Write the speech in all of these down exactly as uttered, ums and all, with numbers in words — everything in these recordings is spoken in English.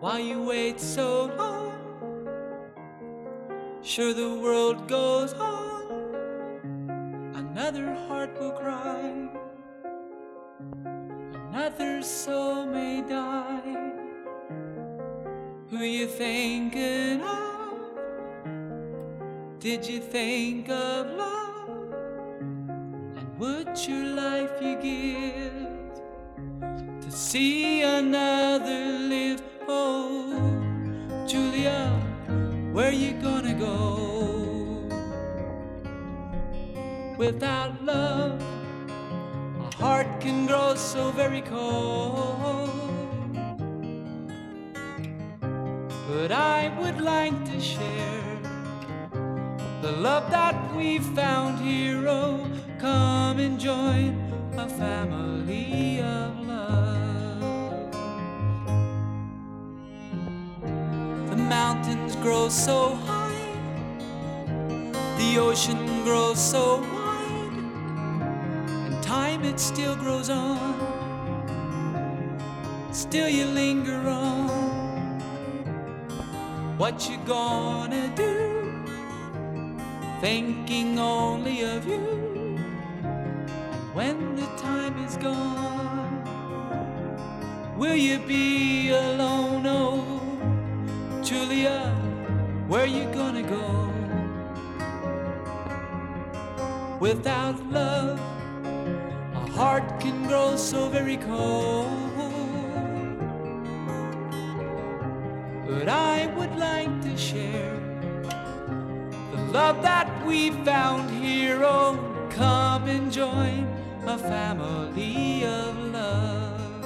Why you wait so long? Sure, the world goes on. Another heart will cry, another soul may die. Who you thinking of? Did you think of love? And would your life you give to see another live? Oh, Julia, where you gonna go? Without love, a heart can grow so very cold. But I would like to share the love that we found here. Oh, come and join a family of love. The mountains grow so high, the ocean grows so wide, and time it still grows on. Still you linger on. What you gonna do? Thinking only of you. And when the time is gone, will you be alone? Oh, Julia, where you gonna go? Without love, a heart can grow so very cold. But I would like to share the love that we found here. Oh, come and join a family of love.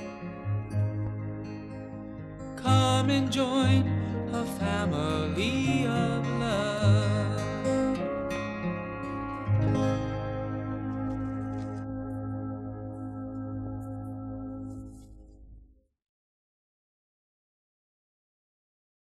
Come and join a family